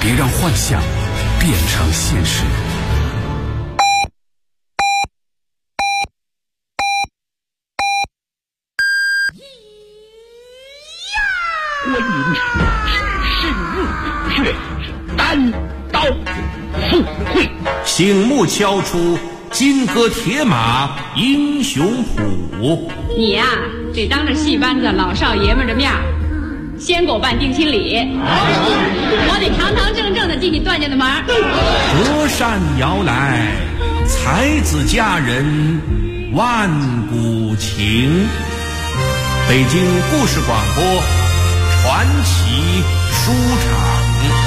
别让幻想变成现实。 观音只是入穴，单刀赴会， 醒目敲出金戈铁马英雄谱。 你呀，得当着戏班子老少爷们的面先给我办定亲礼，我得堂堂正正的进你段家的门。 隔山遥来，才子佳人万古情。北京故事广播传奇书场。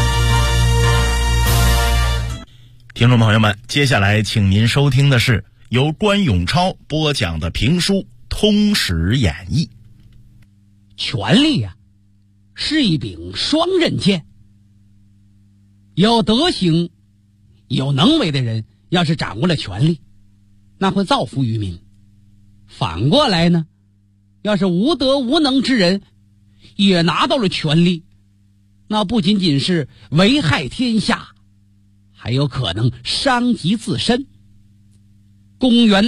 听众朋友们，接下来请您收听的是由关永超播讲的评书《通史演义》。 权力啊，是一柄双刃剑。有德行、有能为的人，要是掌握了权力，那会造福于民；反过来呢，要是无德无能之人，也拿到了权力，那不仅仅是危害天下，还有可能伤及自身。公元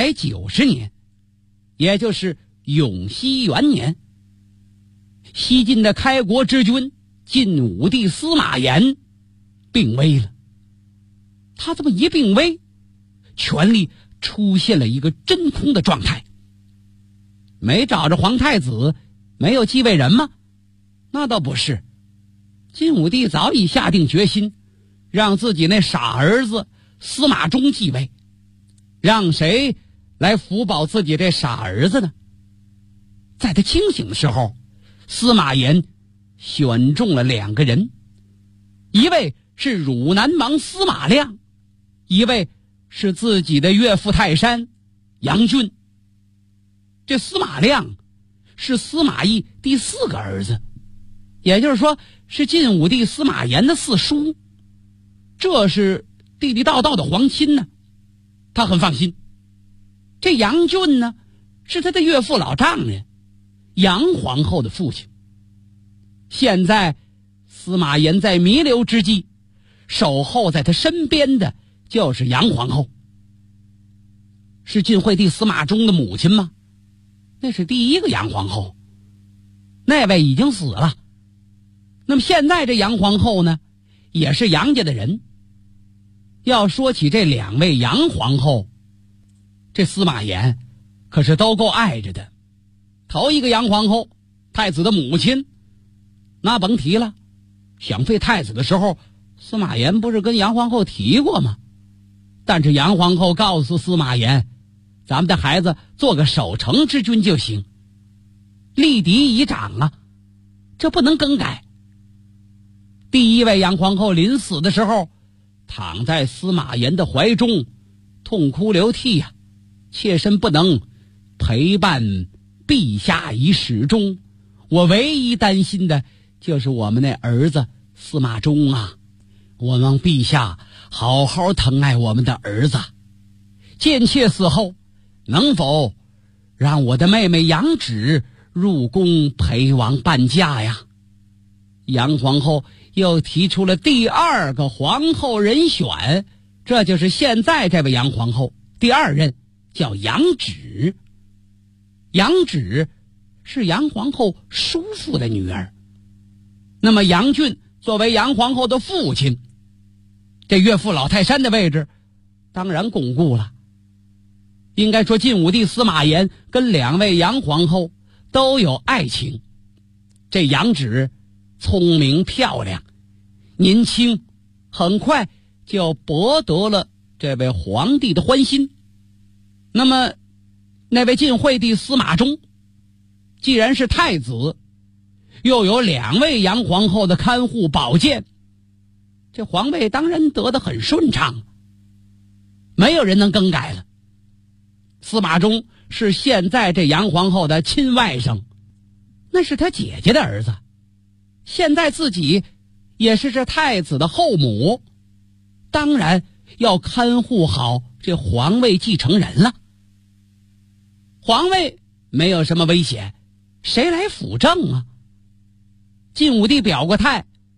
290年，也就是永熙元年，西晋的开国之君晋武帝司马炎病危了。他这么一病危，权力出现了一个真空的状态。没找着皇太子，没有继位人吗？那倒不是。晋武帝早已下定决心，让自己那傻儿子司马衷继位。让谁来辅保自己这傻儿子呢？在他清醒的时候，司马炎选中了2个人，一位是汝南王司马亮，一位是自己的岳父泰山杨俊。这司马亮是司马懿第4个儿子，也就是说是晋武帝司马炎的4叔，这是地地道道的皇亲呢，他很放心。这杨俊呢，是他的岳父老丈人杨皇后的父亲。现在司马炎在弥留之际，守候在他身边的就是杨皇后。是晋惠帝司马衷的母亲吗？那是第1个杨皇后，那位已经死了。那么现在这杨皇后呢，也是杨家的人。要说起这2位杨皇后，这司马炎可是都够爱着的。头一个杨皇后，太子的母亲，那甭提了。想废太子的时候，司马炎不是跟杨皇后提过吗？但是杨皇后告诉司马炎，咱们的孩子做个守成之君就行，立嫡已长啊，这不能更改。第1位杨皇后临死的时候，躺在司马炎的怀中，痛哭流涕呀，切身不能陪伴陛下于始终。我唯一担心的就是我们那儿子司马衷啊，我望陛下好好疼爱我们的儿子。见妾死后，能否让我的妹妹杨芷入宫陪王伴驾呀？杨皇后又提出了第2个皇后人选，这就是现在这位杨皇后第2任，叫杨芷。杨芷是杨皇后叔父的女儿。那么杨俊作为杨皇后的父亲，这岳父老泰山的位置当然巩固了。应该说晋武帝司马炎跟2位杨皇后都有爱情。这杨芷聪明漂亮，年轻，很快就博得了这位皇帝的欢心。那么那位晋惠帝司马衷，既然是太子，又有2位杨皇后的看护保荐，这皇位当然得得很顺畅，没有人能更改了。司马衷是现在这杨皇后的亲外甥，那是他姐姐的儿子，现在自己也是这太子的后母，当然要看护好这皇位继承人了。皇位没有什么危险，谁来辅政啊？晋武帝表过态，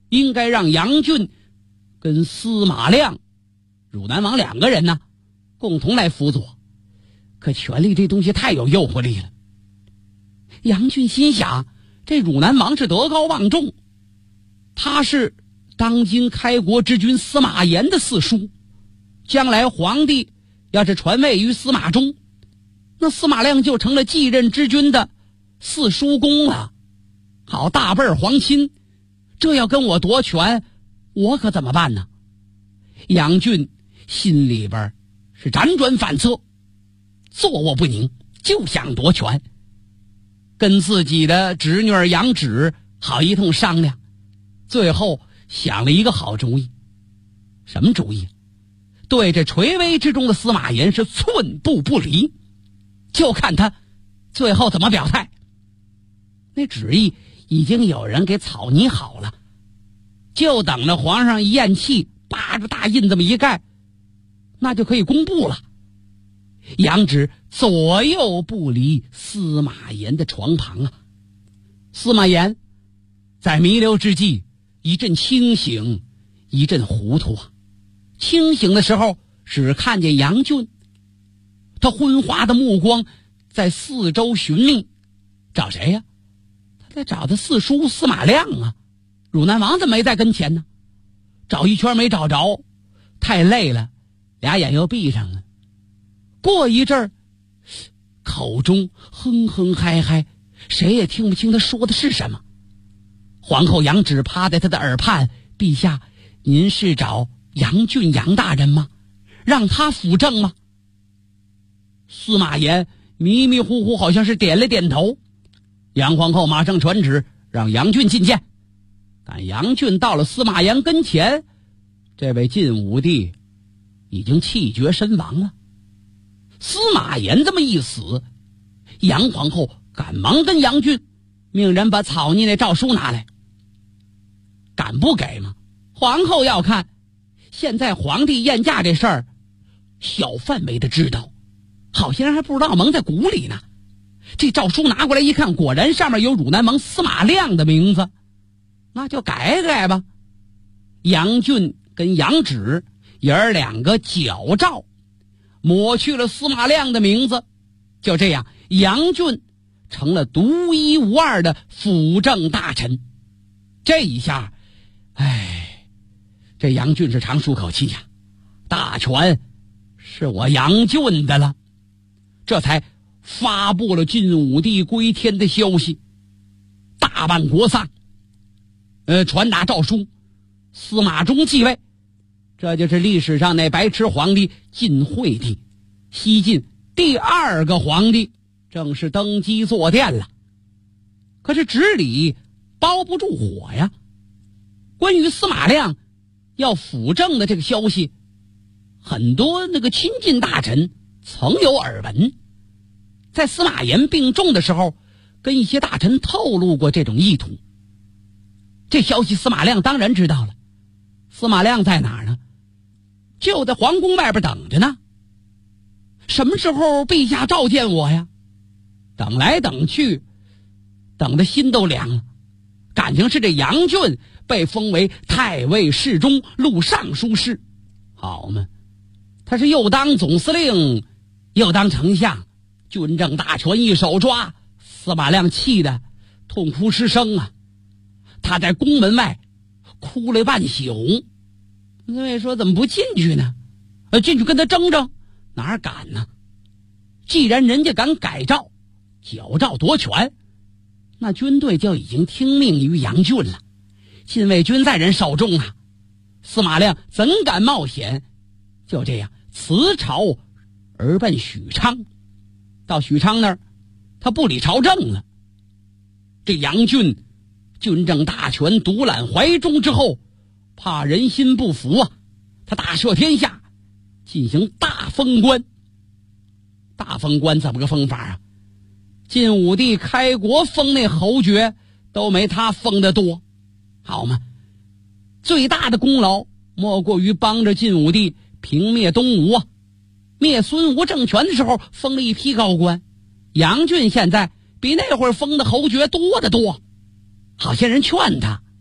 应该让杨俊跟司马亮、汝南王2个人呢共同来辅佐。可权力这东西太有诱惑力了。杨俊心想，这汝南王是德高望重，他是当今开国之君司马炎的四叔，将来皇帝要是传位于司马衷，那司马亮就成了继任之君的四叔公了。好，大辈儿皇亲，这要跟我夺权，我可怎么办呢？杨俊心里边是辗转反侧，坐卧不宁，就想夺权。跟自己的侄女儿杨芷好一通商量，最后想了一个好主意。什么主意？对这垂危之中的司马炎是寸步不离，就看他最后怎么表态。那旨意已经有人给草拟好了，就等着皇上一咽气，扒着大印这么一盖，那就可以公布了。杨芷左右不离司马炎的床旁啊。司马炎在弥留之际，一阵清醒，一阵糊涂啊。清醒的时候只看见杨俊，他昏花的目光在四周寻觅，找谁呀？他在找他四叔司马亮啊。汝南王怎么没在跟前呢？找一圈没找着，太累了，俩眼又闭上了。过一阵儿，口中哼哼嗨嗨，谁也听不清他说的是什么。皇后杨芷趴在他的耳畔：“陛下，您是找杨俊杨大人吗？让他辅政吗？”司马炎迷迷糊糊，好像是点了点头。杨皇后马上传旨，让杨俊觐见。但杨俊到了司马炎跟前，这位晋武帝已经气绝身亡了。司马炎这么一死，杨皇后赶忙跟杨俊命人把草拟那诏书拿来。敢不给吗？皇后要看。现在皇帝宴驾这事儿，小范围的知道，好些人还不知道蒙在鼓里呢。这诏书拿过来一看，果然上面有汝南王司马亮的名字，那就改改吧。杨俊跟杨芷爷儿2个矫诏，抹去了司马亮的名字。就这样，杨俊成了独一无二的辅政大臣。这一下，这杨俊是长舒口气呀，大权是我杨俊的了。这才发布了晋武帝归天的消息，大办国丧，传达诏书，司马衷继位。这就是历史上那白痴皇帝晋惠帝，西晋第2个皇帝，正式登基坐殿了。可是纸里包不住火呀。关于司马亮要辅政的这个消息，很多那个亲近大臣曾有耳闻，在司马炎病重的时候，跟一些大臣透露过这种意图。这消息司马亮当然知道了。司马亮在哪儿呢？就在皇宫外边等着呢。什么时候陛下召见我呀？等来等去，等的心都凉了。感情是这杨俊被封为太尉侍中、录尚书事，好嘛，他是又当总司令又当丞相，军政大权一手抓。司马亮气得痛哭失声啊！他在宫门外哭了半宿。那位说怎么不进去呢？进去跟他争争，哪敢呢？既然人家敢改诏、矫诏夺权，那军队就已经听命于杨俊了。禁卫军在人手中啊，司马亮怎敢冒险？就这样辞朝而奔许昌。到许昌那儿，他不理朝政了。这杨俊军政大权独揽怀中之后，怕人心不服啊，他大赦天下，进行大封官。大封官怎么个封法啊？晋武帝开国封那侯爵都没他封的多，好吗？最大的功劳莫过于帮着晋武帝平灭东吴啊。灭孙吴政权的时候封了一批高官，杨俊现在比那会儿封的侯爵多得多。好些人劝他，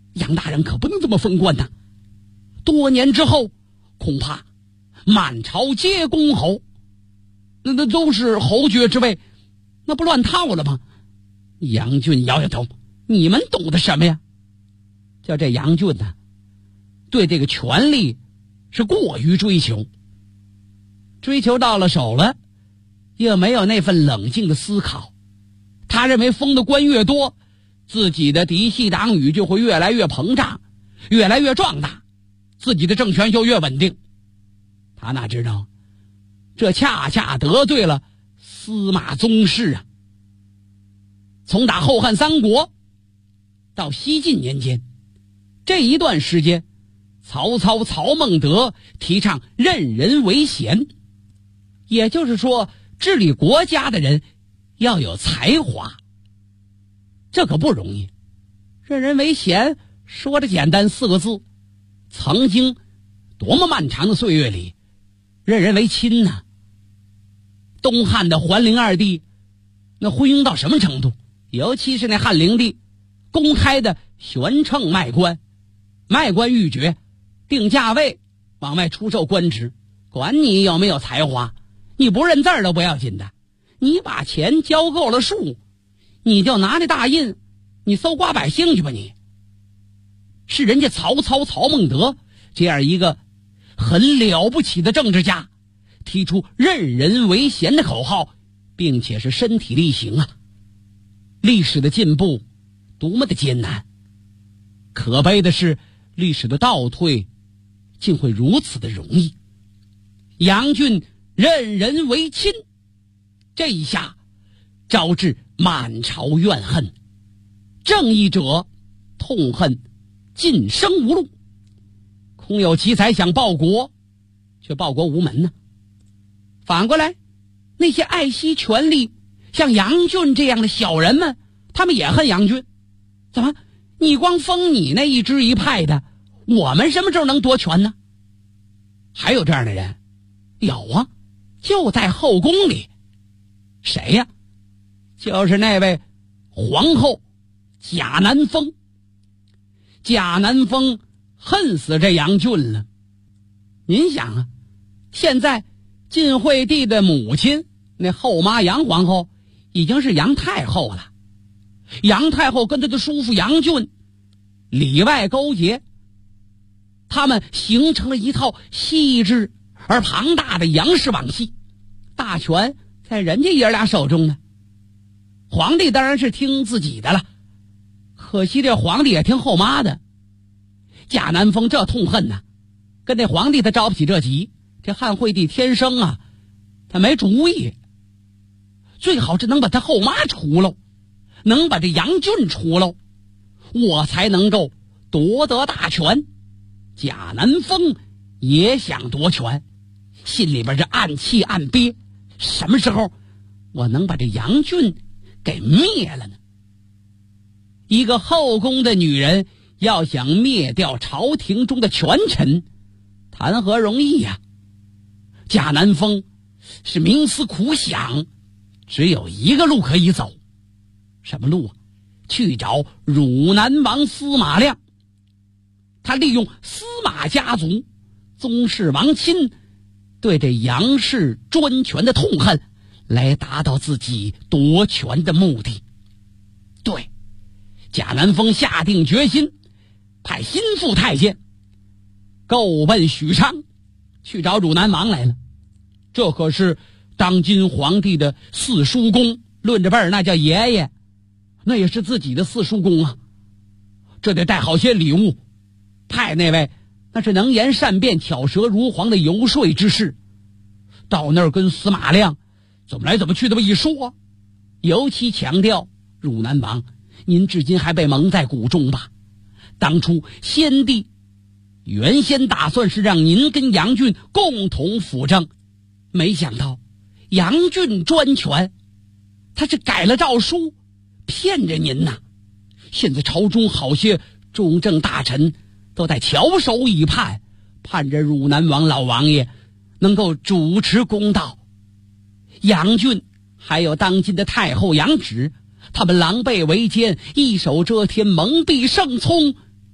杨大人可不能这么封官呐！多年之后，恐怕满朝皆公侯，那都是侯爵之位，那不乱套了吗？杨俊摇摇头，你们懂得什么呀？叫这杨俊呢，对这个权力是过于追求，追求到了手了，也没有那份冷静的思考。他认为封的官越多，自己的嫡系党羽就会越来越膨胀，越来越壮大，自己的政权就越稳定。他哪知道，这恰恰得罪了司马宗室啊！从打后汉三国到西晋年间，这一段时间，曹操、曹孟德提倡任人唯贤，也就是说，治理国家的人要有才华。这可不容易。任人唯贤说的简单4个字，曾经多么漫长的岁月里，任人唯亲呢？东汉的桓灵2帝那昏庸到什么程度？尤其是那汉灵帝公开的悬秤卖官，卖官鬻爵，定价位，往外出售官职，管你有没有才华，你不认字儿都不要紧的，你把钱交够了数，你就拿着大印，你搜刮百姓去吧你。是人家曹操、曹孟德这样一个很了不起的政治家，提出任人唯贤的口号，并且是身体力行啊！历史的进步多么的艰难，可悲的是历史的倒退竟会如此的容易。杨俊任人唯亲，这一下招致满朝怨恨，正义者痛恨晋升无路，空有奇才想报国，却报国无门呢。反过来，那些爱惜权力像杨俊这样的小人们，他们也恨杨俊。怎么你光封你那一支一派的，我们什么时候能夺权呢？还有这样的人，有啊，就在后宫里。谁呀？就是那位皇后贾南风。贾南风恨死这杨俊了。您想啊，现在晋惠帝的母亲那后妈杨皇后已经是杨太后了，杨太后跟她的叔父杨俊里外勾结，他们形成了一套细致而庞大的杨氏网系，大权在人家爷俩手中呢。皇帝当然是听自己的了，可惜这皇帝也听后妈的。贾南风这痛恨呐，跟那皇帝他着不起这急。这汉惠帝天生啊，他没主意，最好是能把他后妈除了，能把这杨俊除了，我才能够夺得大权。贾南风也想夺权，心里边这暗气暗憋，什么时候我能把这杨俊给灭了呢？一个后宫的女人要想灭掉朝廷中的权臣，谈何容易呀！贾南风是冥思苦想，只有一个路可以走。什么路啊？去找汝南王司马亮。他利用司马家族宗室王亲对这杨氏专权的痛恨，来达到自己夺权的目的。对，贾南风下定决心，派心腹太监够奔许昌去找汝南王来了。这可是当今皇帝的四叔公，论着辈儿那叫爷爷，那也是自己的四叔公啊。这得带好些礼物，派那位那是能言善辩、巧舌如簧的游说之士，到那儿跟司马亮怎么来怎么去这么一说，尤其强调汝南王，您至今还被蒙在鼓中吧？当初先帝原先打算是让您跟杨俊共同辅政，没想到杨俊专权，他是改了诏书，骗着您呐。现在朝中好些重政大臣都在翘首以盼，盼着汝南王老王爷能够主持公道。杨俊还有当今的太后杨芷，他们狼狈为奸，一手遮天，蒙蔽圣聪，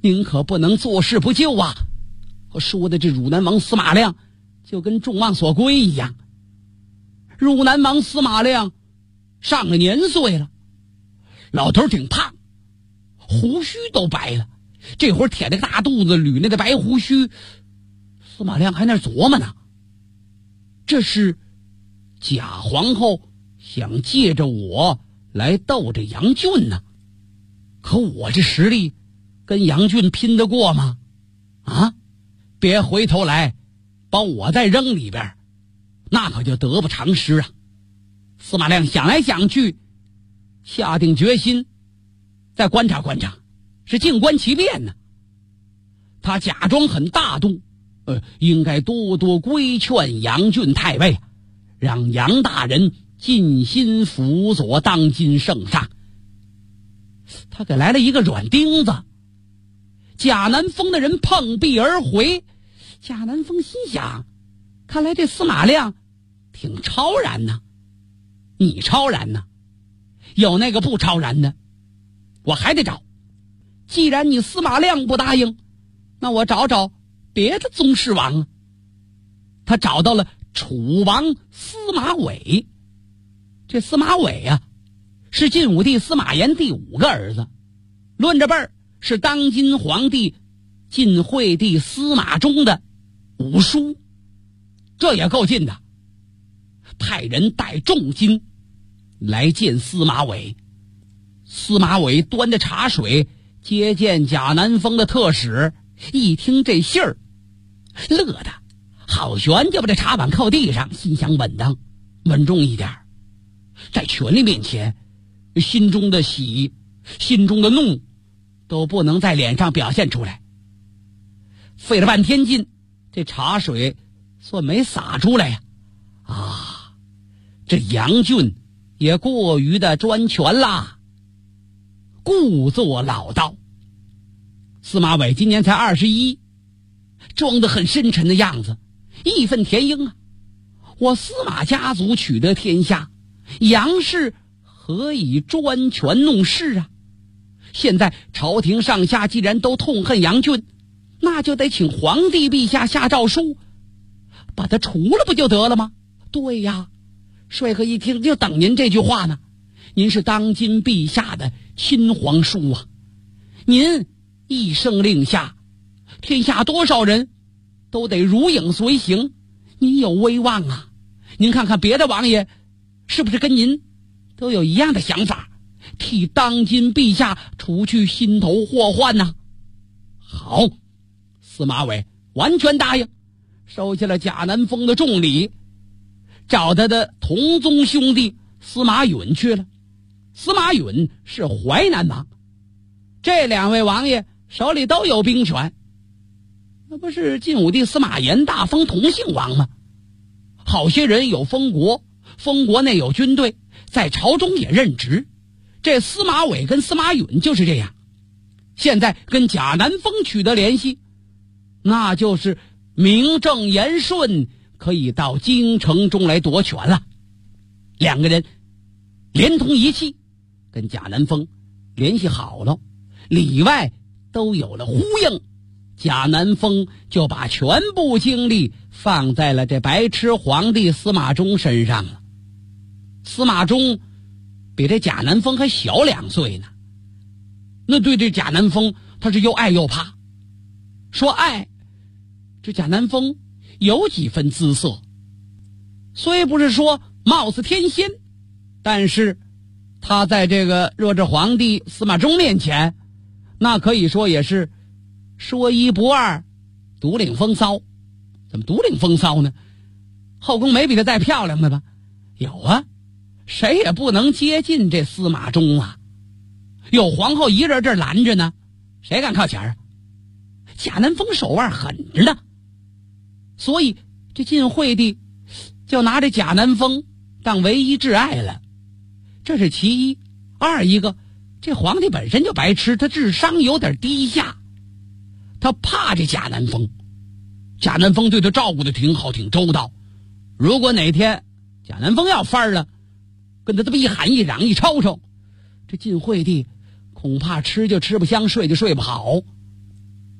您可不能坐视不救啊！说的这汝南王司马亮就跟众望所归一样。汝南王司马亮上了年岁了，老头挺胖，胡须都白了，这会儿舔着个大肚子捋那个白胡须，司马亮还那琢磨呢，这是贾皇后想借着我来斗这杨俊呢。可我这实力跟杨俊拼得过吗？啊，别回头来把我再扔里边，那可就得不偿失啊。司马亮想来想去，下定决心再观察观察，是静观其变呢。他假装很大度，应该多多规劝杨俊太尉，让杨大人尽心辅佐当今圣上。他给来了一个软钉子，贾南风的人碰壁而回。贾南风心想，看来这司马亮挺超然呢，你超然呢？有那个不超然的，我还得找。既然你司马亮不答应，那我找找别的宗室王啊。他找到了楚王司马伟。这司马伟啊，是晋武帝司马炎第5个儿子，论着辈儿是当今皇帝晋惠帝司马衷的五叔，这也够近的。派人带重金来见司马伟。司马伟端着茶水接见贾南风的特使，一听这信儿，乐的好悬，就把这茶碗靠地上，心想稳当，稳重一点，在权力面前，心中的喜，心中的怒都不能在脸上表现出来。费了半天劲，这茶水算没洒出来呀！这杨俊也过于的专权啦，故作老道。司马伟今年才21，装得很深沉的样子，义愤填膺啊！我司马家族取得天下，杨氏何以专权弄事啊？现在朝廷上下既然都痛恨杨俊，那就得请皇帝陛下下诏书，把他除了不就得了吗？对呀，帅哥一听就等您这句话呢。您是当今陛下的亲皇叔啊，您一声令下，天下多少人都得如影随形，您有威望啊。您看看别的王爷是不是跟您都有一样的想法，替当今陛下除去心头祸患呢？好，司马伟完全答应，收下了贾南风的重礼，找他的同宗兄弟司马允去了。司马允是淮南王，这2位王爷手里都有兵权，那不是晋武帝司马炎大封同姓王吗？好些人有封国，封国内有军队，在朝中也任职。这司马伟跟司马允就是这样，现在跟贾南风取得联系，那就是名正言顺，可以到京城中来夺权了。2个人连同一气，跟贾南风联系好了，里外都有了呼应。贾南风就把全部精力放在了这白痴皇帝司马衷身上了。司马衷比这贾南风还小2岁呢，那对这贾南风他是又爱又怕。说爱，这贾南风有几分姿色，虽不是说貌似天仙，但是他在这个热治皇帝司马衷面前，那可以说也是说一不二，独领风骚。怎么独领风骚呢？后宫没比他再漂亮的吧？有啊，谁也不能接近这司马衷啊。有皇后一人这儿拦着呢，谁敢靠前啊？贾南风手腕狠着呢，所以这晋惠帝就拿这贾南风当唯一挚爱了。这是其一。二一个，这皇帝本身就白痴，他智商有点低下，他怕这贾南风。贾南风对他照顾的挺好，挺周到。如果哪天贾南风要翻了，跟他这么一喊一嚷一吵吵，这晋惠帝恐怕吃就吃不香，睡就睡不好。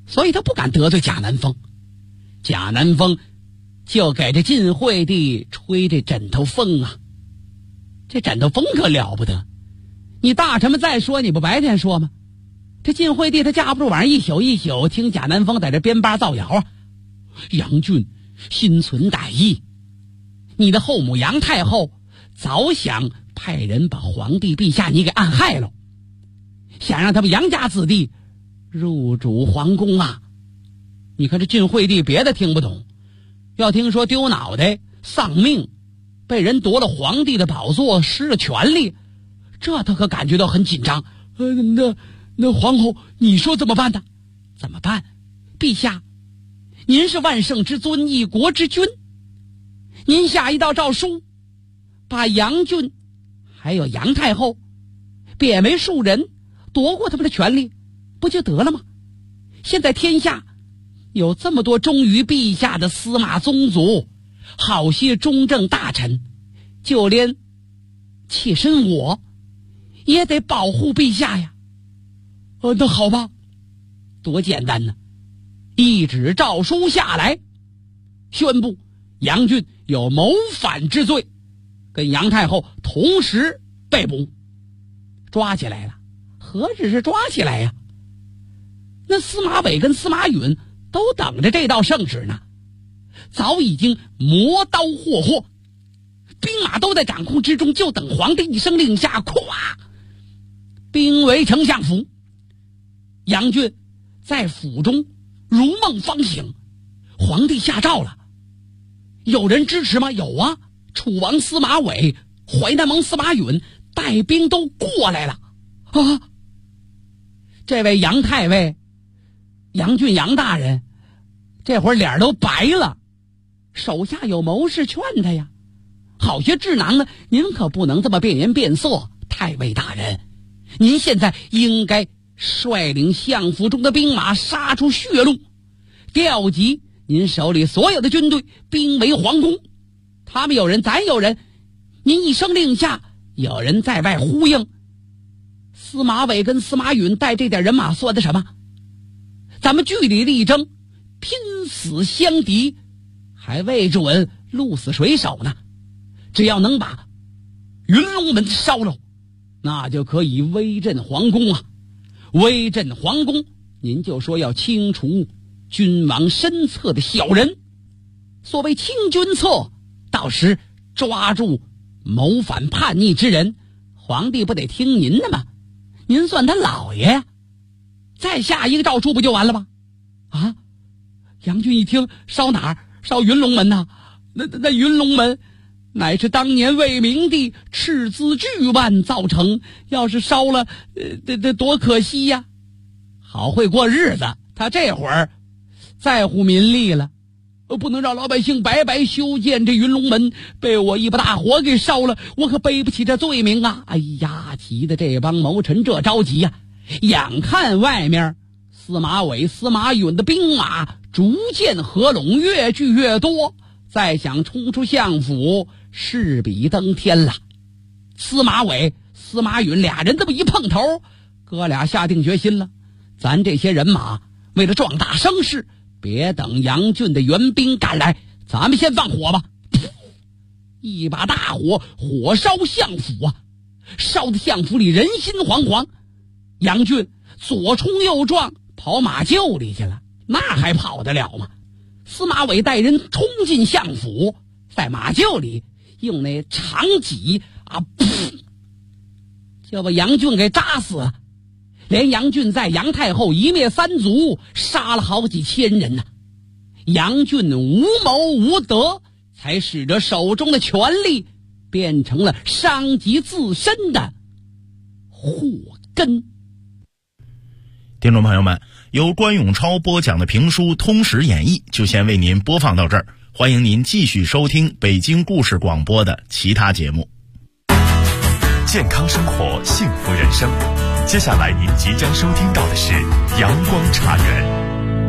所以他不敢得罪贾南风。贾南风就给这晋惠帝吹这枕头风啊，这枕头风可了不得。你大臣们再说，你不白天说吗？这晋惠帝他架不住晚上一宿一宿听贾南风在这编巴造谣啊。杨俊心存歹意，你的后母杨太后早想派人把皇帝陛下你给暗害了，想让他们杨家子弟入主皇宫啊。你看这晋惠帝别的听不懂，要听说丢脑袋丧命，被人夺了皇帝的宝座，失了权力，这他可感觉到很紧张。那皇后你说怎么办呢？怎么办？陛下，您是万圣之尊，一国之君，您下一道诏书，把杨俊还有杨太后贬为庶人，夺过他们的权利，不就得了吗？现在天下有这么多忠于陛下的司马宗族，好些中正大臣，就连妾身我也得保护陛下呀。那好吧，多简单呢！一纸诏书下来，宣布杨俊有谋反之罪，跟杨太后同时被捕，抓起来了。何止是抓起来呀，那司马伟跟司马允都等着这道圣旨呢，早已经磨刀霍霍，兵马都在掌控之中，就等皇帝一声令下，咵，兵围丞相府。杨俊在府中如梦方醒，皇帝下诏了，有人支持吗？有啊，楚王司马伟、淮南王司马允带兵都过来了啊！这位杨太尉杨俊杨大人这会儿脸都白了，手下有谋士劝他呀，好些智囊呢，您可不能这么变颜变色，太尉大人，您现在应该率领相府中的兵马杀出血路，调集您手里所有的军队，兵围皇宫。他们有人，咱有人，您一声令下，有人在外呼应。司马伟跟司马允带这点人马算得什么？咱们据理力争，拼死相敌，还未准鹿死谁手呢。只要能把云龙门烧了，那就可以威震皇宫啊！威震皇宫，您就说要清除君王身侧的小人，所谓清君侧，到时抓住谋反叛逆之人，皇帝不得听您的吗？您算他老爷呀，再下一个诏书不就完了吗？啊！杨俊一听，烧哪儿？烧云龙门呐！那云龙门乃是当年魏明帝斥资巨万造成，要是烧了，这多可惜呀！好会过日子，他这会儿在乎民利了，不能让老百姓白白修建这云龙门，被我一把大火给烧了，我可背不起这罪名啊！哎呀，急得这帮谋臣这着急呀！眼看外面司马伟、司马允的兵马逐渐合拢，越聚越多，再想冲出相府，势比登天了。司马伟、司马允俩人这么一碰头，哥俩下定决心了，咱这些人马为了壮大声势，别等杨俊的援兵赶来，咱们先放火吧！一把大火，火烧相府啊，烧得相府里人心惶惶。杨俊左冲右撞，跑马厩里去了，那还跑得了吗？司马伟带人冲进相府，在马厩里用那长戟啊，噗，就把杨俊给扎死了。连杨俊在杨太后一灭三族，杀了好几千人呢。杨俊无谋无德，才使得手中的权力变成了伤及自身的祸根。 听众朋友们，由关永超播讲的评书《通史演义》就先为您播放到这儿，欢迎您继续收听北京故事广播的其他节目。 健康生活，幸福人生。接下来您即将收听到的是阳光茶园。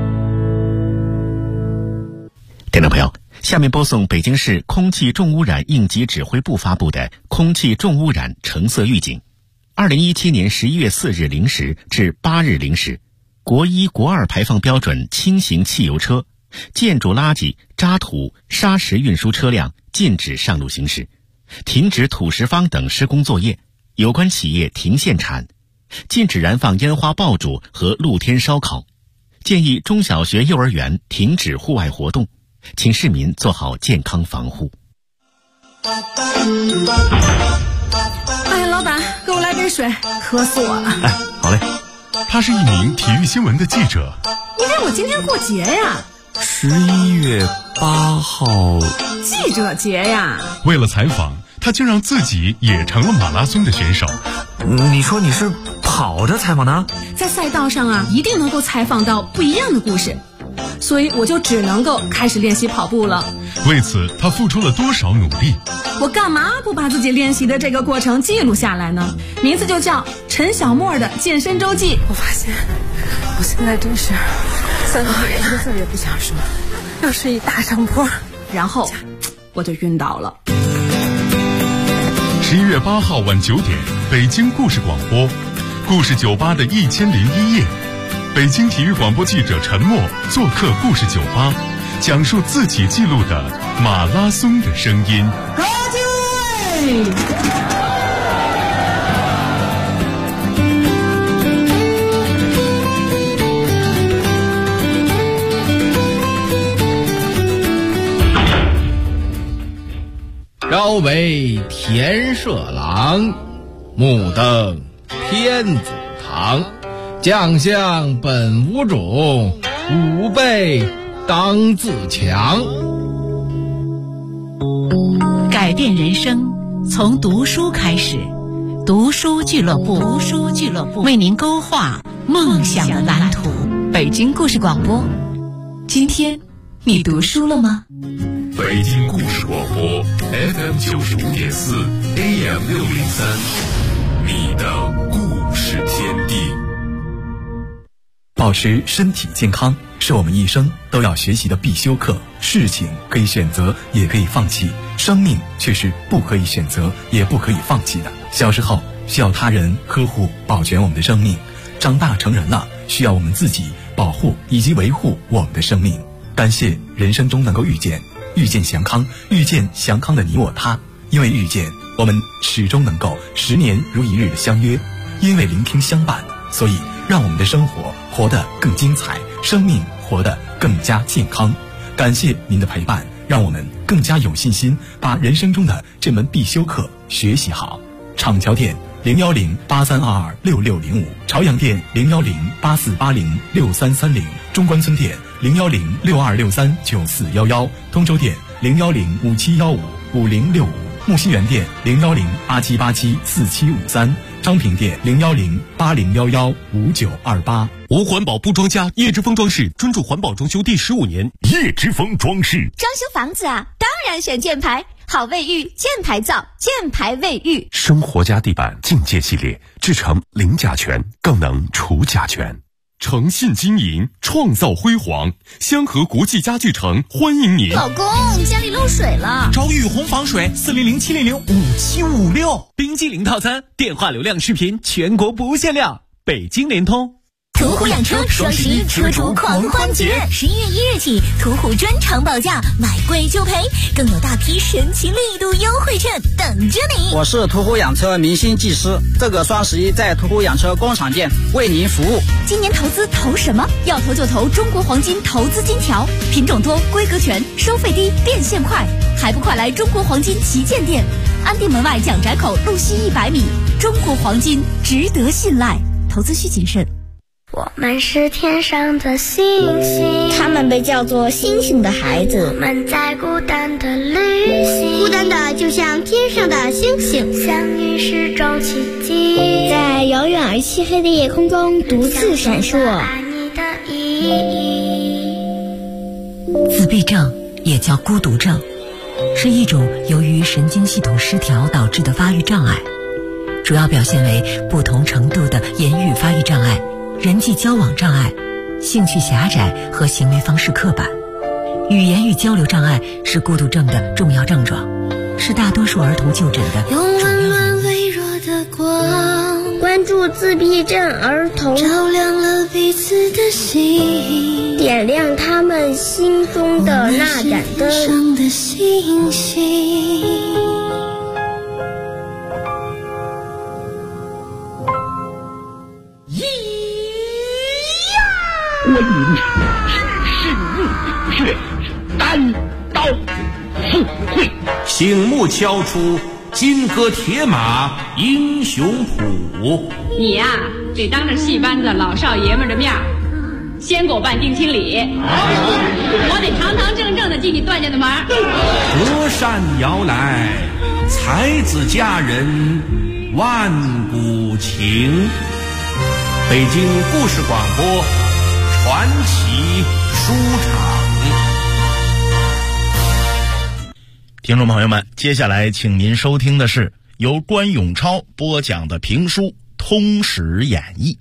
听众朋友，下面播送北京市空气重污染应急指挥部发布的空气重污染橙色预警。2017年11月4日0时至8日0时， 国1、国2排放标准轻型汽油车，建筑垃圾、渣土、砂石运输车辆禁止上路行驶，停止土石方等施工作业，有关企业停限产，禁止燃放烟花爆竹和露天烧烤，建议中小学、幼儿园停止户外活动，请市民做好健康防护。 哎呀，老板，给我来杯水，渴死我了。 哎，好嘞。他是一名体育新闻的记者。 因为我今天过节呀。 11月8号， 记者节呀。 为了采访，他竟让自己也成了马拉松的选手。 你说你是跑着采访的？ 在赛道上啊，一定能够采访到不一样的故事，所以我就只能够开始练习跑步了。 为此，他付出了多少努力？ 我干嘛不把自己练习的这个过程记录下来呢？名字就叫陈小沫的健身周记。我发现我现在真是3个月一个字也不想说，要是一大上坡，然后我就晕倒了。 11月8号晚9点，北京故事广播，故事酒吧的1001夜，北京体育广播记者陈默做客故事酒吧，讲述自己记录的马拉松的声音。 朝为田舍郎，暮登天子堂。将相本无种，吾辈当自强。 改变人生从读书开始，读书俱乐部，为您勾画梦想的蓝图。北京故事广播，今天你读书了吗？ 北京故事广播 FM 95.4 AM 603，你的故事天地。 保持身体健康是我们一生都要学习的必修课。事情可以选择，也可以放弃，生命却是不可以选择，也不可以放弃的。小时候需要他人呵护保全我们的生命，长大成人了需要我们自己保护以及维护我们的生命。感谢人生中能够遇见祥康，遇见祥康的你我他。因为遇见，我们始终能够10年如一日的相约；因为聆听相伴，所以让我们的生活活得更精彩，生命活得更加健康。感谢您的陪伴，让我们更加有信心把人生中的这门必修课学习好。厂桥店01083226605，朝阳店01084806330，中关村店01062639411，通州店01057155065，木樨园店01087874753，昌平店01080115928。 无环保不装家，叶之峰装饰专注环保装修第15年。 叶之峰装饰装修房子啊，当然选箭牌，好卫浴，箭牌造，箭牌卫浴。 生活家地板境界系列，制成零甲醛，更能除甲醛。 诚信经营，创造辉煌。香河国际家具城欢迎您。 老公，家里漏水了， 找雨虹防水，400-700-5756。冰激凌套餐，电话流量视频全国不限量。北京联通。 途虎养车双11车主狂欢节，11月1日起，途虎专场保价，买贵就赔，更有大批神奇力度优惠券等着你。 我是途虎养车明星技师，这个双11在途虎养车工厂店为您服务。 今年投资投什么？要投就投中国黄金投资金条，品种多，规格全，收费低，变现快，还不快来中国黄金旗舰店，安定门外蒋宅口路西100米。中国黄金值得信赖，投资需谨慎。 我们是天上的星星， 他们被叫做星星的孩子。 我们在孤单的旅行， 孤单的就像天上的星星， 相遇是种奇迹， 在遥远而漆黑的夜空中独自闪烁。 爱你的意义。 自闭症也叫孤独症，是一种由于神经系统失调导致的发育障碍，主要表现为不同程度的言语发育障碍、人际交往障碍、兴趣狭窄和行为方式刻板。语言与交流障碍是孤独症的重要症状，是大多数儿童就诊的主要原因。 用温暖微弱的光，关助自闭症儿童， 照亮了彼此的心， 点亮他们心中的那盏灯。 上的星星。 关羽是日血，单刀赴会，醒目敲出金戈铁马英雄谱。 你呀，得当着戏班子老少爷们的面先给我办定亲礼，我得堂堂正正的进你段家的门。 河山摇来，才子佳人万古情。北京故事广播传奇书场。 听众朋友们，接下来请您收听的是由关永超播讲的评书《通史演义》。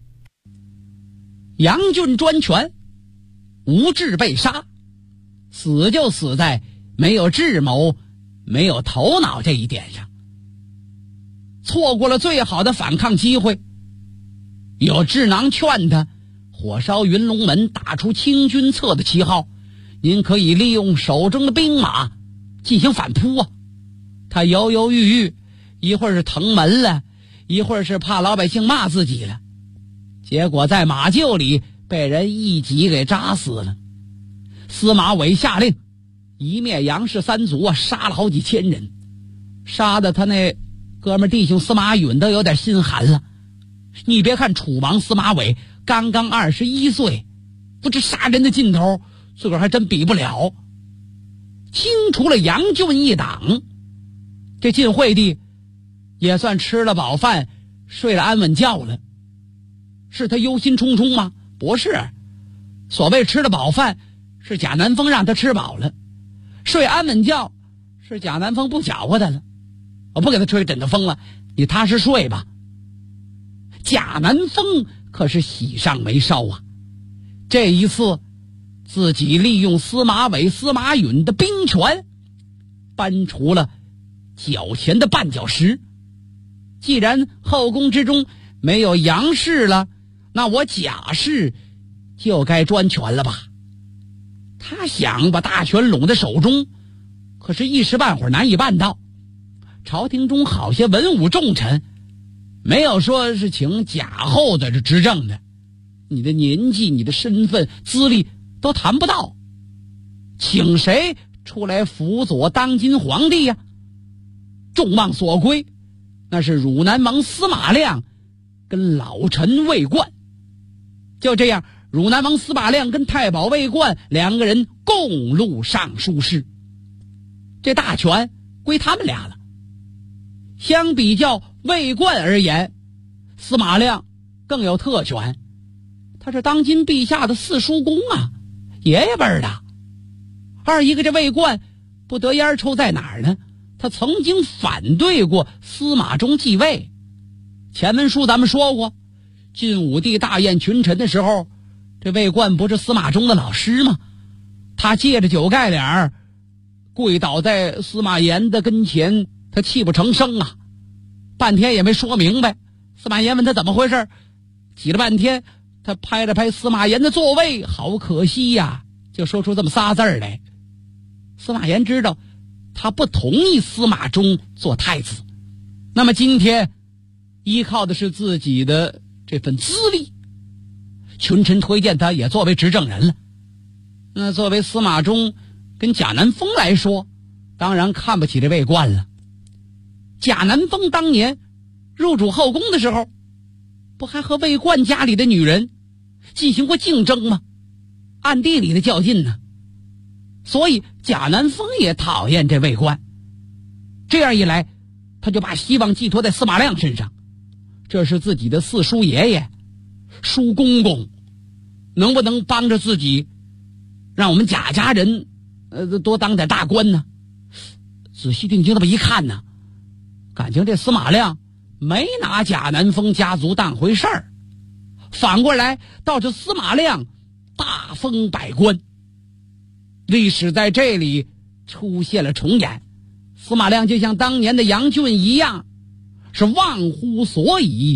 杨俊专权，吴志被杀，死就死在没有智谋、没有头脑这一点上，错过了最好的反抗机会。有智囊劝他火烧云龙门，打出清君侧的旗号，您可以利用手中的兵马进行反扑啊。他犹犹豫豫，一会儿是腾门了，一会儿是怕老百姓骂自己了，结果在马厩里被人一戟给扎死了。司马伟下令一灭杨氏三族啊，杀了好几千人，杀的他那哥们弟兄司马允都有点心寒了。你别看楚王司马伟刚刚21岁，不知杀人的劲头自个儿还真比不了。清除了杨俊一党，这晋惠帝也算吃了饱饭，睡了安稳觉了。是他忧心忡忡吗？不是，所谓吃了饱饭是贾南风让他吃饱了，睡安稳觉是贾南风不搅和他了。我不给他吹枕头风了，你踏实睡吧。贾南风可是喜上眉梢啊，这一次自己利用司马伟、司马允的兵权，搬除了脚前的绊脚石。既然后宫之中没有杨氏了，那我贾氏就该专权了吧。他想把大权拢在手中，可是一时半会儿难以办到。朝廷中好些文武重臣没有说是请贾后在这执政的，你的年纪、你的身份、资历都谈不到，请谁出来辅佐当今皇帝呀？众望所归，那是汝南王司马亮跟老臣魏冠。就这样，汝南王司马亮跟太保魏冠两个人共录尚书事，这大权归他们俩了。相比较魏冠而言，司马亮更有特权，他是当今陛下的四叔公啊，爷爷辈儿的。二一个，这魏冠不得烟抽在哪儿呢？他曾经反对过司马衷继位。前文书咱们说过，晋武帝大宴群臣的时候，这魏冠不是司马衷的老师吗？他借着酒盖脸跪倒在司马炎的跟前，他泣不成声啊，半天也没说明白。司马炎问他怎么回事，挤了半天，他拍了拍司马炎的座位，好可惜呀，就说出这么仨字儿来。司马炎知道他不同意司马衷做太子，那么今天依靠的是自己的这份资历，群臣推荐他也作为执政人了。那作为司马衷跟贾南风来说，当然看不起这魏冠了。贾南风当年入主后宫的时候，不还和魏冠家里的女人进行过竞争吗？暗地里的较劲呢。所以贾南风也讨厌这魏冠。这样一来，他就把希望寄托在司马亮身上。这是自己的四叔爷爷、叔公公，能不能帮着自己，让我们贾家人多当点大官呢？仔细定睛这么一看呢，感情这司马亮没拿贾南风家族当回事儿，反过来倒是司马亮大封百官。历史在这里出现了重演，司马亮就像当年的杨俊一样，是忘乎所以，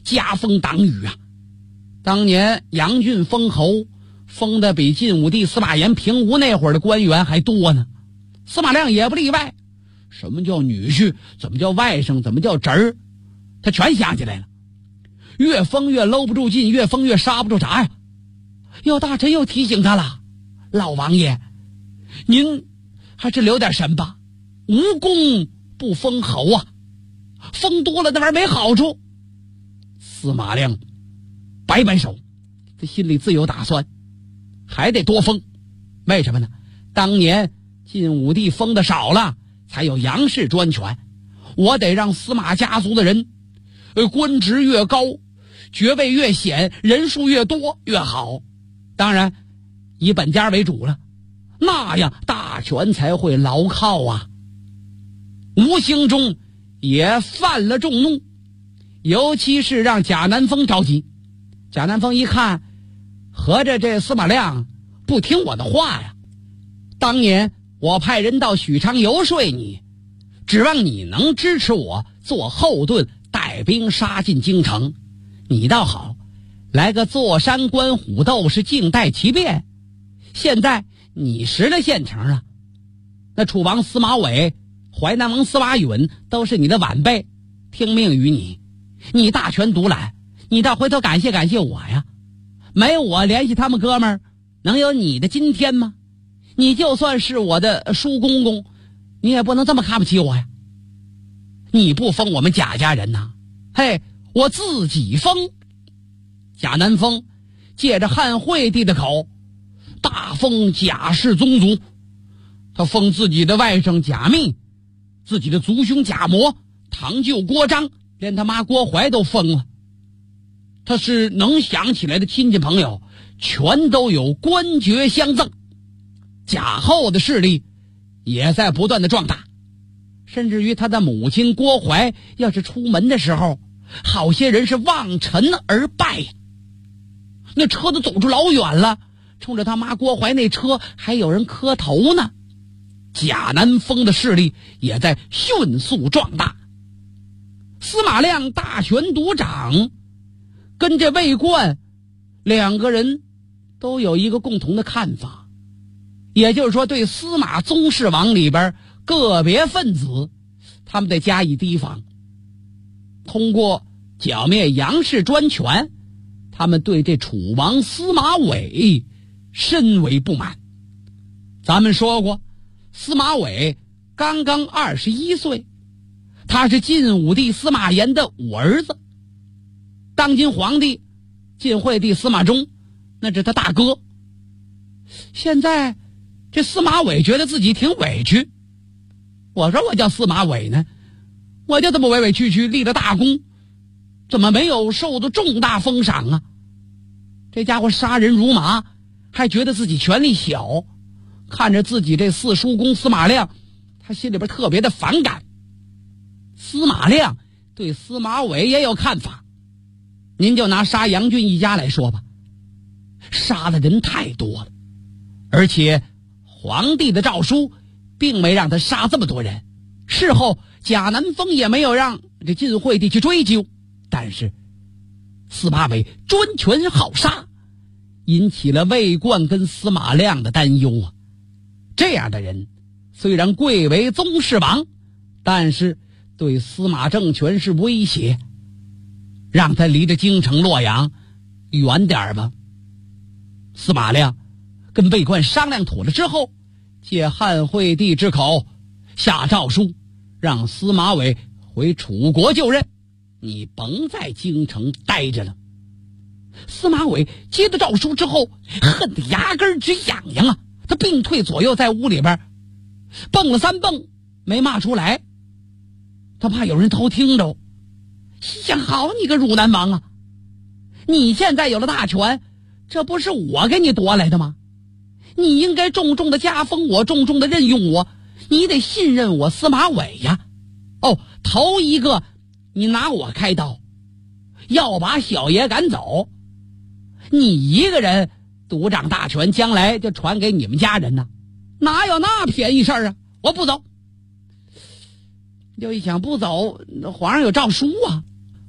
加封党羽啊。当年杨俊封侯，封的比晋武帝司马炎平吴那会儿的官员还多呢，司马亮也不例外。什么叫女婿，怎么叫外甥，怎么叫侄儿，他全想起来了。越封越搂不住劲，越封越刹不住闸呀。有大臣又提醒他了，老王爷，您还是留点神吧，无功不封侯啊，封多了那玩意儿没好处。司马亮摆摆手，他心里自有打算，还得多封。为什么呢？当年晋武帝封的少了，才有杨氏专权，我得让司马家族的人官职越高，爵位越显，人数越多越好，当然以本家为主了，那样大权才会牢靠啊。无形中也犯了众怒，尤其是让贾南风着急。贾南风一看，合着这司马亮不听我的话呀，当年我派人到许昌游说你，指望你能支持我做后盾，带兵杀进京城，你倒好，来个坐山观虎斗，是静待其变。现在你实了现成了，那楚王司马玮、淮南王司马允都是你的晚辈，听命于你，你大权独揽，你倒回头感谢感谢我呀。没有我联系他们哥们儿，能有你的今天吗？你就算是我的叔公公，你也不能这么看不起我呀。你不封我们贾家人呐，嘿，我自己封。贾南风借着汉惠帝的口，大封贾氏宗族。他封自己的外甥贾密，自己的族兄贾模，堂舅郭彰，连他妈郭槐都封了。他是能想起来的亲戚朋友全都有官爵相赠，贾后的势力也在不断的壮大，甚至于他的母亲郭槐要是出门的时候，好些人是望尘而拜呀。那车都走出老远了，冲着他妈郭槐那车还有人磕头呢。贾南风的势力也在迅速壮大。司马亮大权独掌，跟这魏冠两个人都有一个共同的看法，也就是说对司马宗室王里边个别分子他们得加以提防。通过剿灭杨氏专权，他们对这楚王司马玮深为不满。咱们说过，司马玮刚刚21岁，他是晋武帝司马炎的五儿子，当今皇帝晋惠帝司马衷那是他大哥。现在这司马玮觉得自己挺委屈，我说我叫司马玮呢，我就这么委委屈屈立了大功，怎么没有受到重大封赏啊？这家伙杀人如麻，还觉得自己权力小，看着自己这四叔公司马亮，他心里边特别的反感。司马亮对司马玮也有看法，您就拿杀杨俊一家来说吧，杀的人太多了，而且皇帝的诏书并没让他杀这么多人，事后贾南风也没有让这晋惠帝去追究，但是司马玮专权好杀，引起了魏冠跟司马亮的担忧啊。这样的人虽然贵为宗室王，但是对司马政权是威胁，让他离着京城洛阳远点吧。司马亮跟魏冠商量妥了之后，借汉惠帝之口下诏书，让司马玮回楚国就任，你甭在京城待着了。司马玮接到诏书之后，恨得牙根直痒痒啊，他并退左右在屋里边蹦了3蹦，没骂出来，他怕有人偷听着。想好你个汝南王啊，你现在有了大权，这不是我给你夺来的吗？你应该重重的加封我，重重的任用我，你得信任我司马玮呀。哦，头一个你拿我开刀，要把小爷赶走，你一个人独掌大权，将来就传给你们家人呢，哪有那便宜事儿啊？我不走。又一想不走，皇上有诏书啊，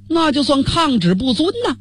那就算抗旨不遵呐。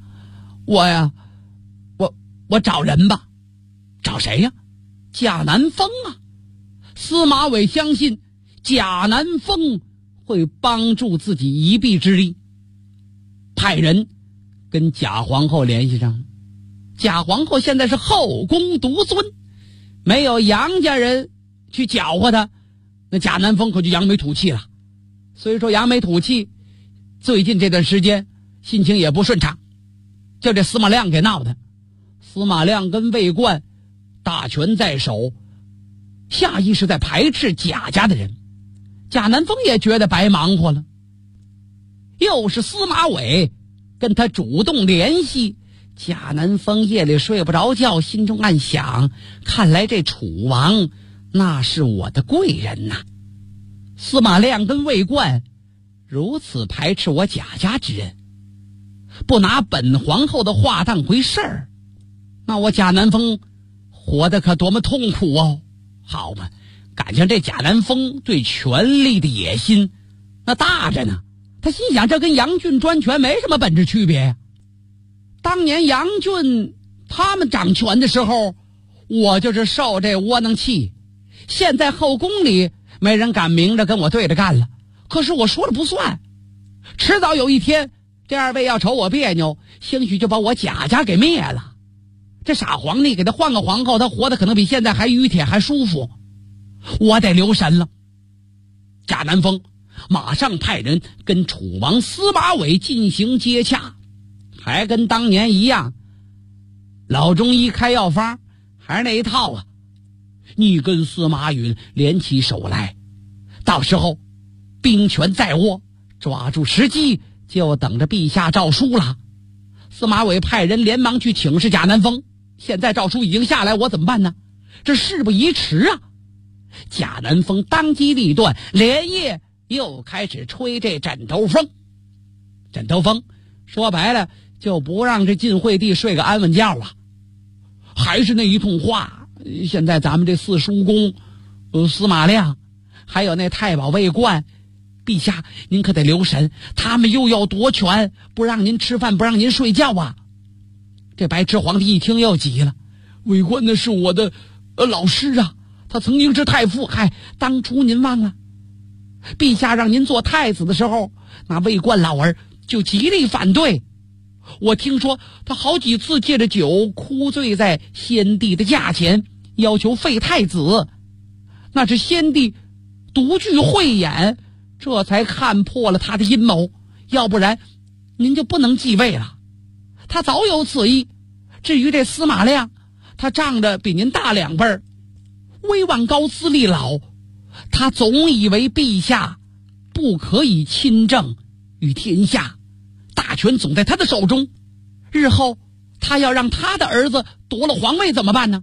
我找人吧。找谁呀？贾南风啊。司马伟相信贾南风会帮助自己一臂之力，派人跟贾皇后联系上。贾皇后现在是后宫独尊，没有杨家人去搅和他，那贾南风可就扬眉吐气了。所以说扬眉吐气，最近这段时间心情也不顺畅，就这司马亮给闹的。司马亮跟魏冠大权在手，下意识在排斥贾家的人。贾南风也觉得白忙活了。又是司马伟跟他主动联系，贾南风夜里睡不着觉，心中暗想，看来这楚王那是我的贵人呐。司马亮跟魏冠如此排斥我贾家之人，不拿本皇后的话当回事儿，那我贾南风活得可多么痛苦哦。好嘛，感情这贾南风对权力的野心那大着呢。他心想，这跟杨俊专权没什么本质区别呀。当年杨俊他们掌权的时候，我就是受这窝囊气。现在后宫里没人敢明着跟我对着干了，可是我说了不算，迟早有一天这二位要瞅我别扭，兴许就把我贾家给灭了。这傻皇帝给他换个皇后，他活得可能比现在还熨帖还舒服。我得留神了。贾南风马上派人跟楚王司马伟进行接洽，还跟当年一样，老中医开药方，还是那一套啊。你跟司马允联起手来，到时候兵权在握，抓住时机就等着陛下诏书了。司马伟派人连忙去请示贾南风，现在诏书已经下来，我怎么办呢？这事不宜迟啊。贾南风当机立断，连夜又开始吹这枕头风。枕头风说白了就不让这晋惠帝睡个安稳觉啊。还是那一通话，现在咱们这四叔公司马亮还有那太保魏冠，陛下您可得留神，他们又要夺权，不让您吃饭，不让您睡觉啊。这白痴皇帝一听又急了，魏冠那是我的老师啊，他曾经是太傅，当初您忘了，陛下让您做太子的时候，那魏冠老儿就极力反对。我听说他好几次借着酒哭醉在先帝的驾前，要求废太子，那是先帝独具慧眼，这才看破了他的阴谋，要不然您就不能继位了。他早有此意。至于这司马亮，他仗着比您大2辈，威望高，资历老，他总以为陛下不可以亲政于天下，大权总在他的手中，日后他要让他的儿子夺了皇位怎么办呢？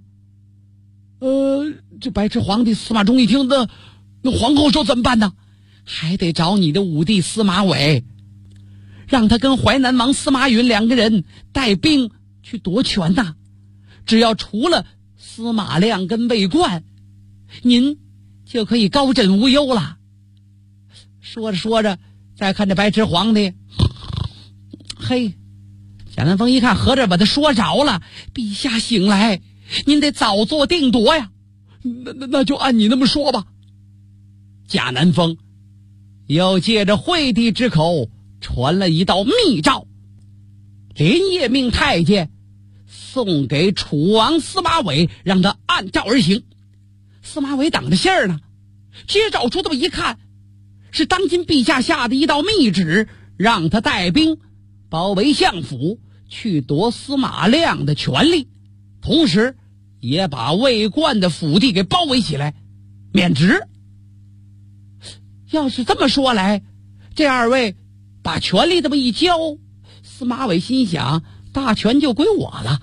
这白痴皇帝司马衷一听，那皇后说怎么办呢？还得找你的五弟司马伟，让他跟淮南王司马允2个人带兵去夺权呐。只要除了司马亮跟魏冠，您就可以高枕无忧了。说着说着，再看这白痴皇帝，嘿，贾南风一看，合着把他说着了。陛下醒来，您得早做定夺呀。那就按你那么说吧。贾南风又借着惠帝之口传了一道密诏，连夜命太监送给楚王司马伟，让他按诏而行。司马伟等着信儿呢，接诏书这么一看，是当今陛下下的一道密旨，让他带兵包围相府，去夺司马亮的权力，同时也把魏冠的府邸给包围起来，免职。要是这么说来，这二位把权力这么一交，司马伟心想，大权就归我了。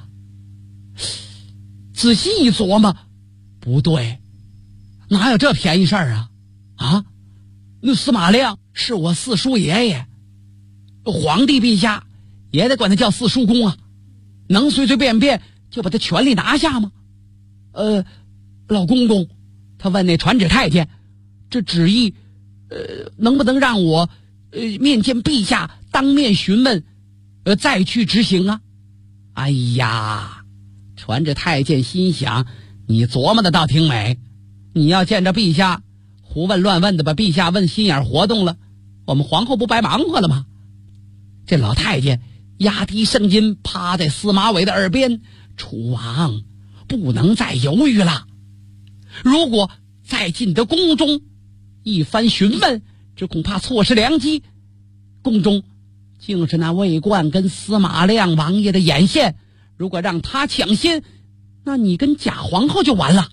仔细一琢磨，不对，哪有这便宜事儿啊？那司马亮是我四叔爷爷，皇帝陛下也得管他叫四叔公啊，能随随便便就把他权力拿下吗？老公公，他问那传旨太监，这旨意能不能让我面见陛下， 当面询问，再去执行啊。哎呀，传着太监心想，你琢磨的倒挺美，你要见着陛下胡问乱问的，把陛下问心眼活动了，我们皇后不白忙活了吗？这老太监压低声音，趴在司马伟的耳边，楚王不能再犹豫了，如果再进得宫中一番询问，这恐怕错失良机。宫中竟是那魏冠跟司马亮王爷的眼线，如果让他抢先，那你跟贾皇后就完了。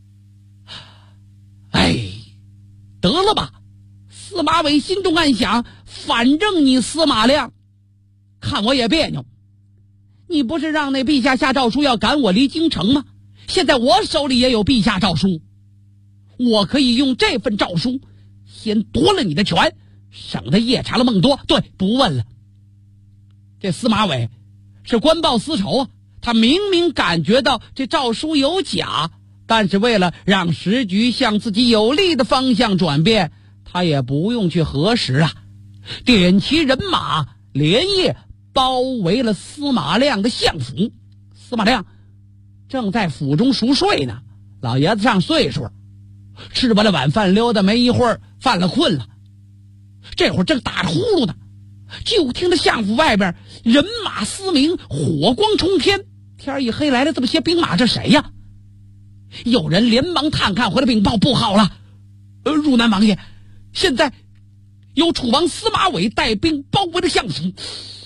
哎，得了吧！司马伟心中暗想，反正你司马亮看我也别扭，你不是让那陛下下诏书要赶我离京城吗？现在我手里也有陛下诏书，我可以用这份诏书先夺了你的权，省得夜长了梦多。对，不问了。这司马伟是官报私仇啊，他明明感觉到这诏书有假，但是为了让时局向自己有利的方向转变，他也不用去核实了，点齐人马，连夜包围了司马亮的相府。司马亮正在府中熟睡呢，老爷子上岁数，吃完了晚饭溜达没一会儿，犯了困了。这会儿正打着呼噜呢，就听着相府外边人马嘶鸣，火光冲天。天一黑来了这么些兵马，这谁呀？有人连忙探看回来禀报，不好了，汝南王爷，现在有楚王司马伟带兵包围了相府。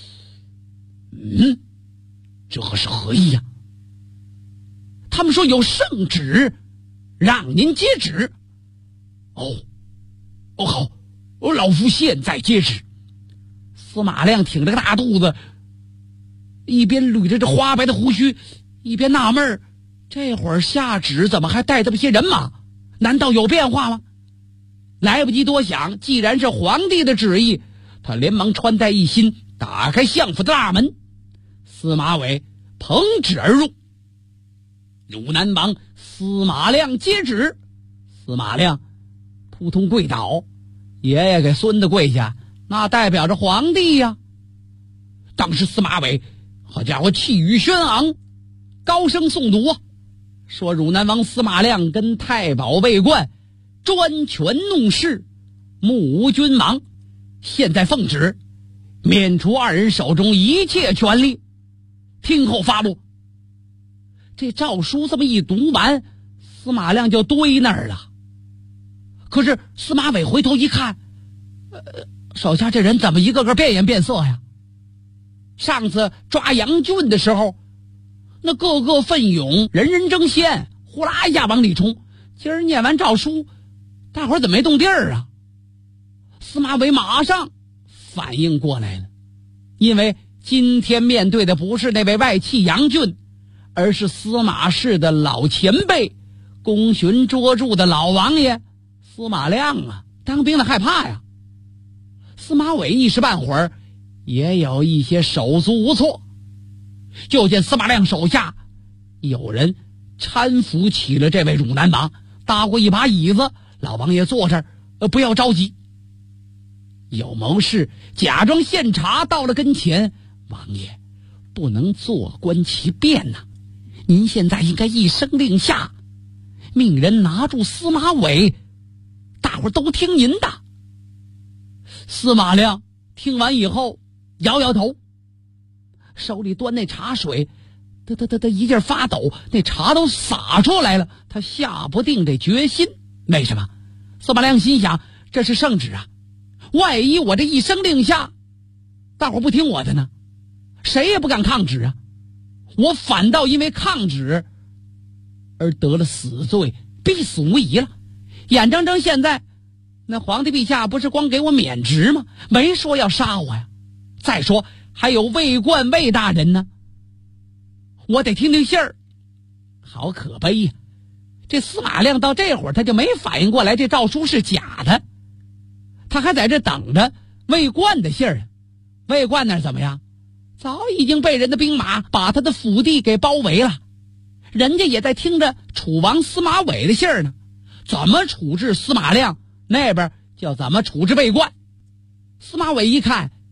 这是何意呀？他们说有圣旨让您接旨。好，老夫现在接旨。司马亮挺着个大肚子，一边捋着这花白的胡须，一边纳闷，这会儿下旨怎么还带这么些人马？难道有变化吗？来不及多想，既然是皇帝的旨意，他连忙穿戴一新，打开相府的大门。司马伟捧旨而入，汝南王司马亮接旨。司马亮扑通跪倒，爷爷给孙子跪下，那代表着皇帝呀。当时司马伟好家伙，气宇轩昂，高声诵读啊，说汝南王司马亮跟太保魏冠专权弄事，目无君王，现在奉旨免除二人手中一切权力，听候发落。这诏书这么一读完，司马亮就堆那儿了。可是司马伟回头一看，手下这人怎么一个个变颜变色呀？上次抓杨俊的时候，那个个奋勇，人人争先，呼啦一下往里冲。今儿念完诏书，大伙儿怎么没动地儿啊？司马伟马上反应过来了，因为今天面对的不是那位外戚杨俊，而是司马氏的老前辈，功勋卓著的老王爷司马亮啊！当兵的害怕呀。司马伟一时半会儿也有一些手足无措，就见司马亮手下有人搀扶起了这位汝南王，搭过一把椅子，老王爷坐这儿，不要着急。有谋士假装献茶到了跟前，王爷不能坐观其变呐，您现在应该一声令下，命人拿住司马伟，大伙儿都听您的。司马亮听完以后摇摇头，手里端那茶水嘚一劲发抖，那茶都洒出来了，他下不定这决心。为什么？司马亮心想，这是圣旨啊，万一我这一声令下，大伙不听我的呢，谁也不敢抗旨啊，我反倒因为抗旨而得了死罪，必死无疑了。眼睁睁现在那皇帝陛下不是光给我免职吗？没说要杀我呀。再说还有魏冠魏大人呢，我得听听信儿。好可悲呀！这司马亮到这会儿他就没反应过来这诏书是假的，他还在这等着魏冠的信儿。魏冠那怎么样？早已经被人的兵马把他的府地给包围了，人家也在听着楚王司马伟的信儿呢，怎么处置司马亮，那边就怎么处置魏冠。司马伟一看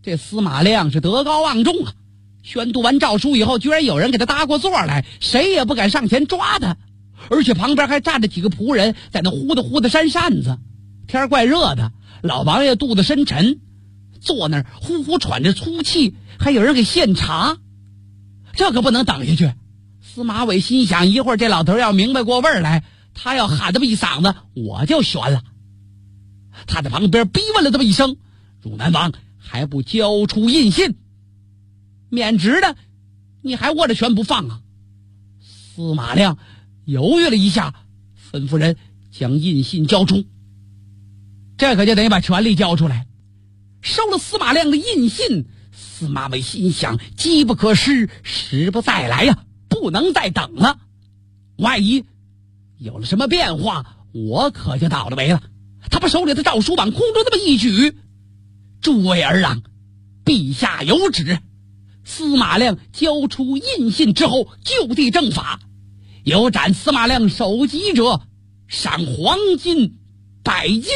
这司马亮是德高望重啊，宣读完诏书以后，居然有人给他搭过座来，谁也不敢上前抓他，而且旁边还站着几个仆人在那呼的呼的扇扇子。天怪热的，老王爷肚子深沉，坐那儿呼呼喘着粗气，还有人给献茶，这可不能等下去。司马伟心想，一会儿这老头要明白过味儿来，他要喊这么一嗓子，我就悬了。他在旁边逼问了这么一声，汝南王还不交出印信，免职的你还握着拳不放啊？司马亮犹豫了一下，吩咐人将印信交出。这可就等于把权力交出来。收了司马亮的印信，司马伟心想，机不可失，时不再来呀，不能再等了。万一有了什么变化，我可就倒了霉了。他把手里的诏书往空中这么一举，诸位儿郎，陛下有旨，司马亮交出印信之后，就地正法，有斩司马亮首级者，赏黄金100斤。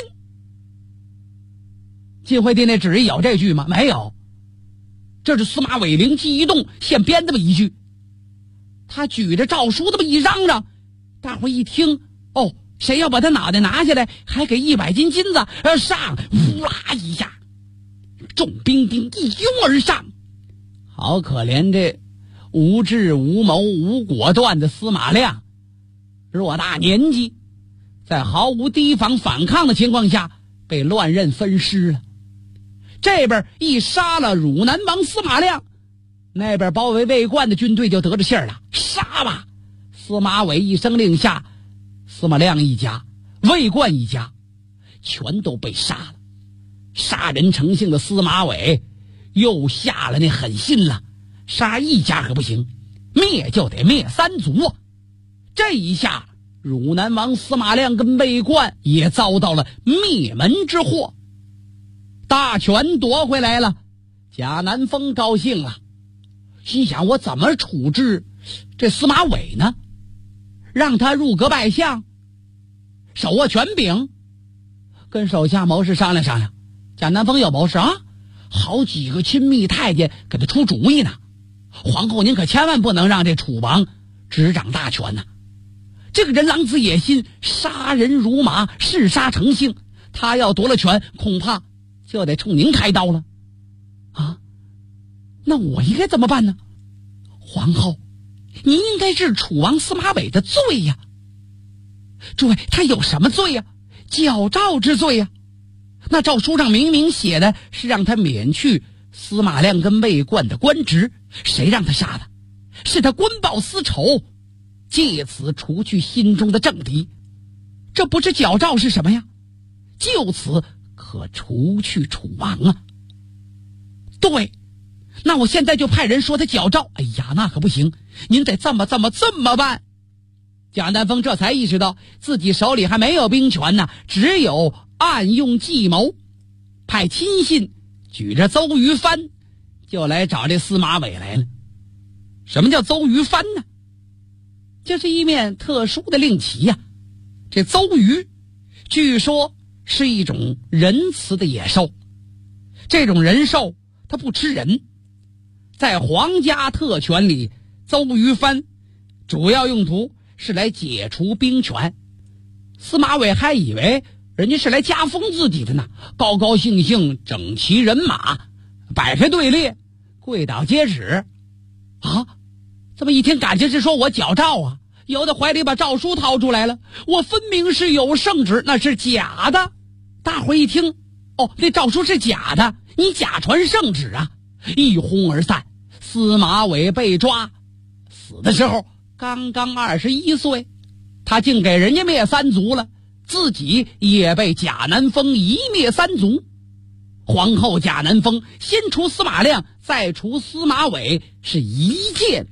晋惠帝那旨意有这句吗？没有，这是司马伟灵机一动现编这么一句。他举着诏书这么一嚷嚷，大伙一听，哦，谁要把他脑袋拿下来，还给100斤金子，上，呼啦一下，众兵丁一拥而上。好可怜这无智无谋无果断的司马亮，偌大年纪，在毫无提防反抗的情况下被乱刃分尸了。这边一杀了汝南王司马亮，那边包围魏冠的军队就得着信儿了，杀吧！司马伟一声令下，司马亮一家、魏冠一家全都被杀了。杀人成性的司马伟又下了那狠心了，杀一家可不行，灭就得灭3族。这一下汝南王司马亮跟魏冠也遭到了灭门之祸，大权夺回来了。贾南风高兴了，心想，我怎么处置这司马伟呢？让他入阁拜相，手握权柄，跟手下谋士商量商量。贾南风有谋士啊，好几个亲密太监给他出主意呢。皇后您可千万不能让这楚王执掌大权呐，这个人狼子野心，杀人如麻，嗜杀成性，他要夺了权，恐怕就得冲您开刀了啊！那我应该怎么办呢？皇后，您应该治楚王司马伟的罪呀。诸位，他有什么罪呀？矫诏之罪呀。那诏书上明明写的是让他免去司马亮跟魏冠的官职，谁让他杀的？是他官报私仇，借此除去心中的政敌。这不是矫诏是什么呀？就此可除去楚王啊。对，那我现在就派人说他矫诏。哎呀，那可不行，您得这么办。贾南风这才意识到自己手里还没有兵权呢，只有暗用计谋，派亲信举着邹鱼帆就来找这司马伟来了。什么叫邹鱼帆呢？这是一面特殊的令旗呀。这邹鱼据说是一种仁慈的野兽，这种人兽它不吃人。在皇家特权里，邹鱼帆主要用途是来解除兵权。司马伟还以为人家是来加封自己的呢，高高兴兴整齐人马，摆开队列，跪倒接旨啊！这么一听，感情是说我矫诏啊，有的怀里把诏书掏出来了，我分明是有圣旨，那是假的。大伙一听，哦，那诏书是假的，你假传圣旨啊！一哄而散。司马伟被抓，死的时候刚刚21岁，他竟给人家灭3族了，自己也被贾南风一灭3族。皇后贾南风先除司马亮，再除司马伟，是一箭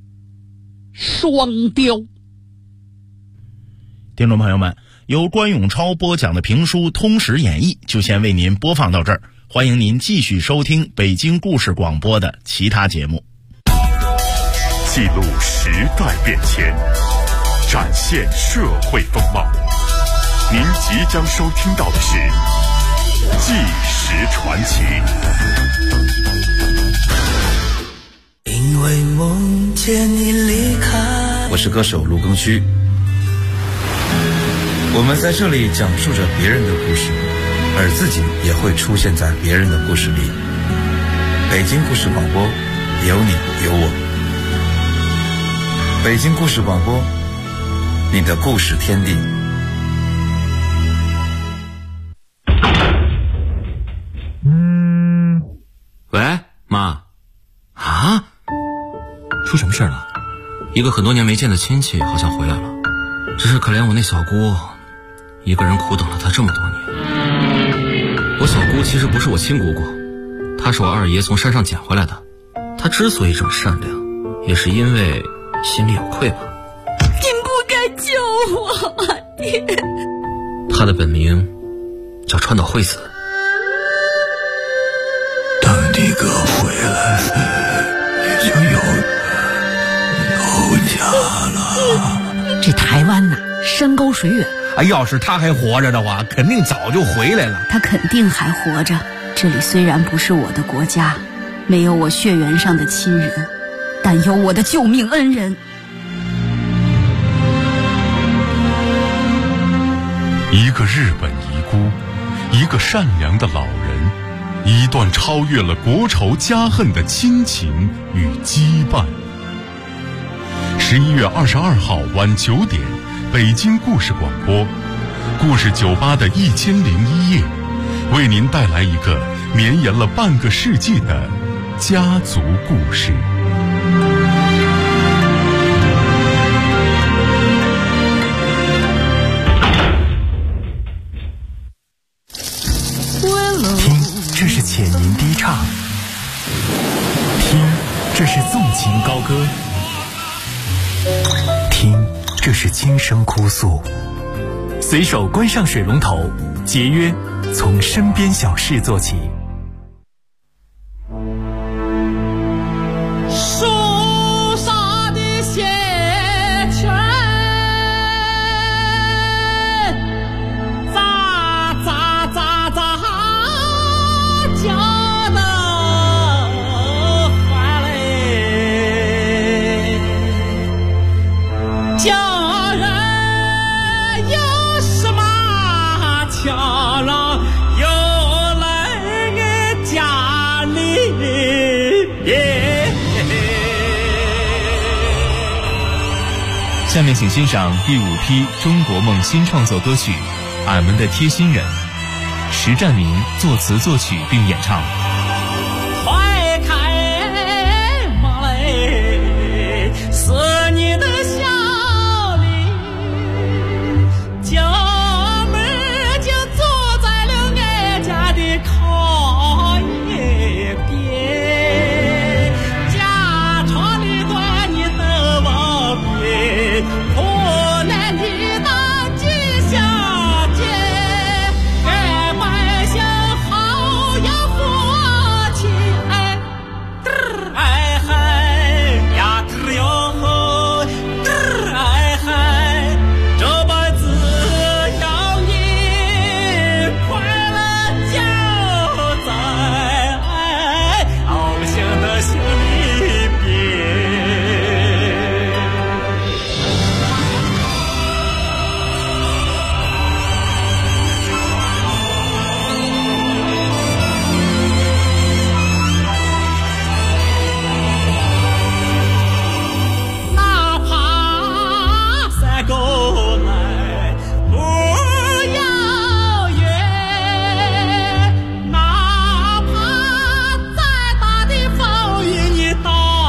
双雕。 听众朋友们，由关永超播讲的评书《通史演义》就先为您播放到这儿，欢迎您继续收听北京故事广播的其他节目。 记录时代变迁，展现社会风貌。您即将收听到的是纪实传奇。 因为梦见你离开。我是歌手卢庚戌，我们在这里讲述着别人的故事，而自己也会出现在别人的故事里。北京故事广播，有你有我。北京故事广播，你的故事天地。 喂，妈。啊？出什么事了？一个很多年没见的亲戚好像回来了，只是可怜我那小姑一个人苦等了他这么多年。我小姑其实不是我亲姑姑，她是我二爷从山上捡回来的。她之所以这么善良，也是因为心里有愧吧。 您不该救我，爹。 她的本名叫川岛惠子。 等你哥回来，你就有家了。 这台湾呐，山高水远。 要是他还活着的话，肯定早就回来了。 他肯定还活着。这里虽然不是我的国家，没有我血缘上的亲人，但有我的救命恩人。 一个日本遗孤，一个善良的老人，一段超越了国仇家恨的亲情与羁绊。11月22号晚9点，北京故事广播，故事酒吧的1001夜，为您带来一个绵延了半个世纪的家族故事。 听，这是浅吟低唱；听，这是纵情高歌；听，这是轻声哭诉。随手关上水龙头，节约，从身边小事做起。 树上的血泉，咋咋咋咋叫得欢嘞，叫人有什么巧郎又来俺家里。 下面请欣赏第5批中国梦新创作歌曲《俺们的贴心人》，石占明作词作曲并演唱。